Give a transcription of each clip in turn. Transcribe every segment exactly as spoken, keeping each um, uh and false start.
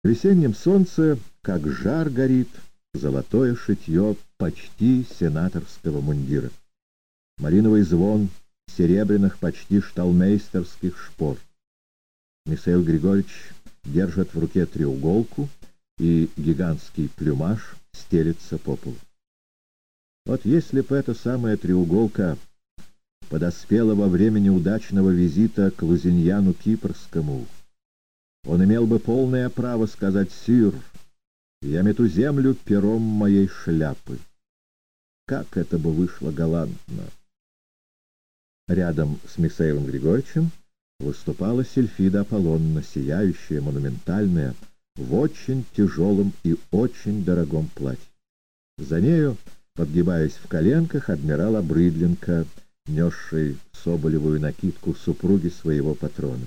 В весеннем солнце, как жар горит, золотое шитье почти сенаторского мундира. Малиновый звон серебряных почти шталмейстерских шпор. Михаил Григорьевич держит в руке треуголку, и гигантский плюмаж стелется по полу. Вот если бы эта самая треуголка подоспела во время неудачного визита к Лузиньяну Кипрскому, он имел бы полное право сказать: «Сир, я мету землю пером моей шляпы». Как это бы вышло галантно! Рядом с Михаилом Григорьевичем выступала Сильфида Аполлонна, сияющая, монументальная, в очень тяжелом и очень дорогом платье. За нею, подгибаясь в коленках, адмирал Обрыдленко, несший соболевую накидку супруги своего патрона.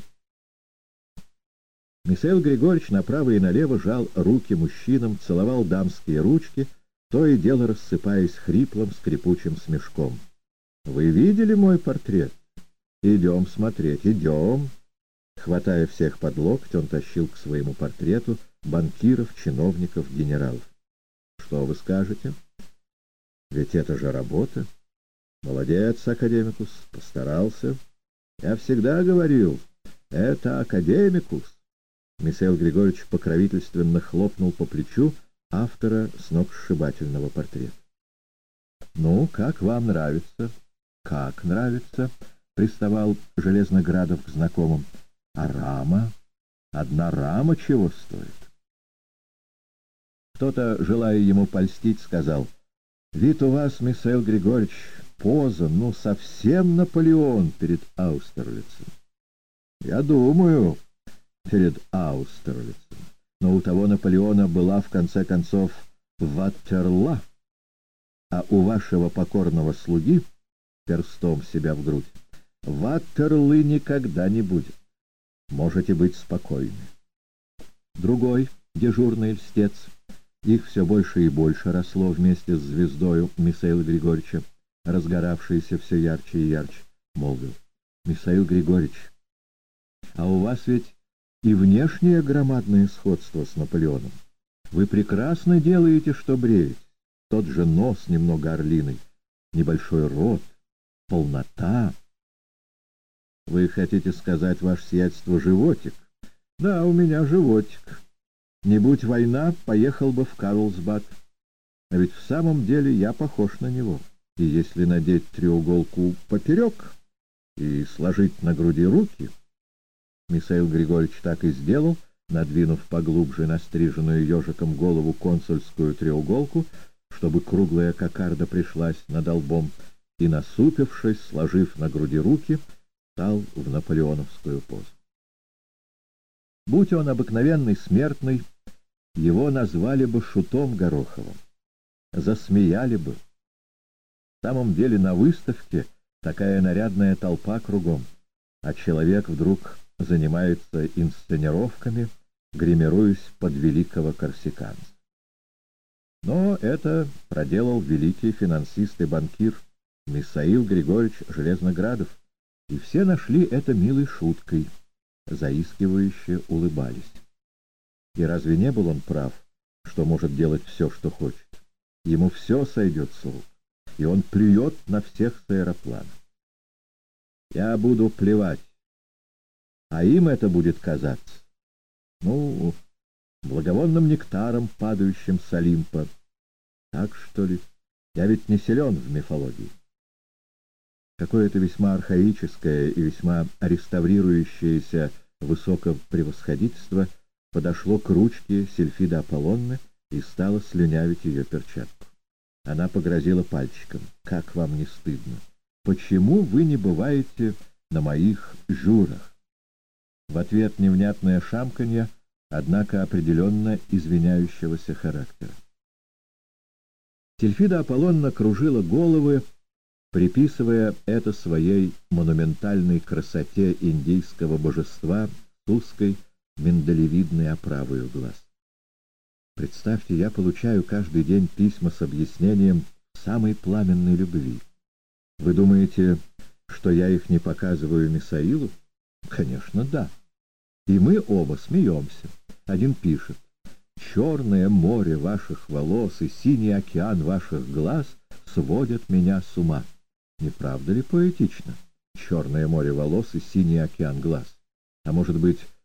Михаил Григорьевич направо и налево жал руки мужчинам, целовал дамские ручки, то и дело рассыпаясь хриплым скрипучим смешком. «Вы видели мой портрет? Идем смотреть, идем!» Хватая всех под локоть, он тащил к своему портрету банкиров, чиновников, генералов. «Что вы скажете? Ведь это же работа. Молодец, академикус, постарался. Я всегда говорил, это академикус». Михаил Григорьевич покровительственно хлопнул по плечу автора сногсшибательного портрета. «Ну, как вам нравится?» «Как нравится?» — приставал Железноградов к знакомым. «А рама? Одна рама чего стоит?» Кто-то, желая ему польстить, сказал: «Вид у вас, Михаил Григорьевич, поза, ну, совсем Наполеон перед Аустерлицем». «Я думаю, перед Аустерлицем. Но у того Наполеона была, в конце концов, Ваттерла, а у вашего покорного слуги, перстом себя в грудь, Ваттерлы никогда не будет. Можете быть спокойны». Другой, дежурный льстец, их все больше и больше росло вместе с звездою Михаила Григорьевича, разгоравшейся все ярче и ярче, молвил: «Михаил Григорьевич, а у вас ведь и внешнее громадное сходство с Наполеоном. Вы прекрасно делаете, что бреете. Тот же нос немного орлиный, небольшой рот, полнота». «Вы хотите сказать, ваше сиятельство, животик?» «Да, у меня животик. Не будь война, поехал бы в Карлсбад. А ведь в самом деле я похож на него. И если надеть треуголку поперек и сложить на груди руки...» Михаил Григорьевич так и сделал, надвинув поглубже настриженную ежиком голову консульскую треуголку, чтобы круглая кокарда пришлась над лбом, и, насупившись, сложив на груди руки, стал в наполеоновскую позу. Будь он обыкновенный смертный, его назвали бы шутом Гороховым, засмеяли бы. В самом деле на выставке такая нарядная толпа кругом, а человек вдруг занимается инсценировками, гримируясь под великого корсиканца. Но это проделал великий финансист и банкир Михаил Григорьевич Железноградов, и все нашли это милой шуткой, заискивающе улыбались. И разве не был он прав, что может делать все, что хочет? Ему все сойдет с рук, и он плюет на всех с аэроплана. «Я буду плевать, а им это будет казаться, ну, благовонным нектаром, падающим с Олимпа. Так, что ли? Я ведь не силен в мифологии». Какое-то весьма архаическое и весьма реставрирующееся высокопревосходительство подошло к ручке Сильфиды Аполлонны и стало слюнявить ее перчатку. Она погрозила пальчиком: «Как вам не стыдно? Почему вы не бываете на моих жюрах?» В ответ невнятное шамканье, однако определенно извиняющегося характера. Сильфида Аполлонна кружила головы, приписывая это своей монументальной красоте индийского божества с узкой миндалевидной оправой глаз. Представьте, я получаю каждый день письма с объяснением самой пламенной любви. Вы думаете, что я их не показываю Михаилу? Конечно, да. И мы оба смеемся. Один пишет: черное море ваших волос и синий океан ваших глаз сводят меня с ума. Не правда ли поэтично? Черное море волос и синий океан глаз. А может быть,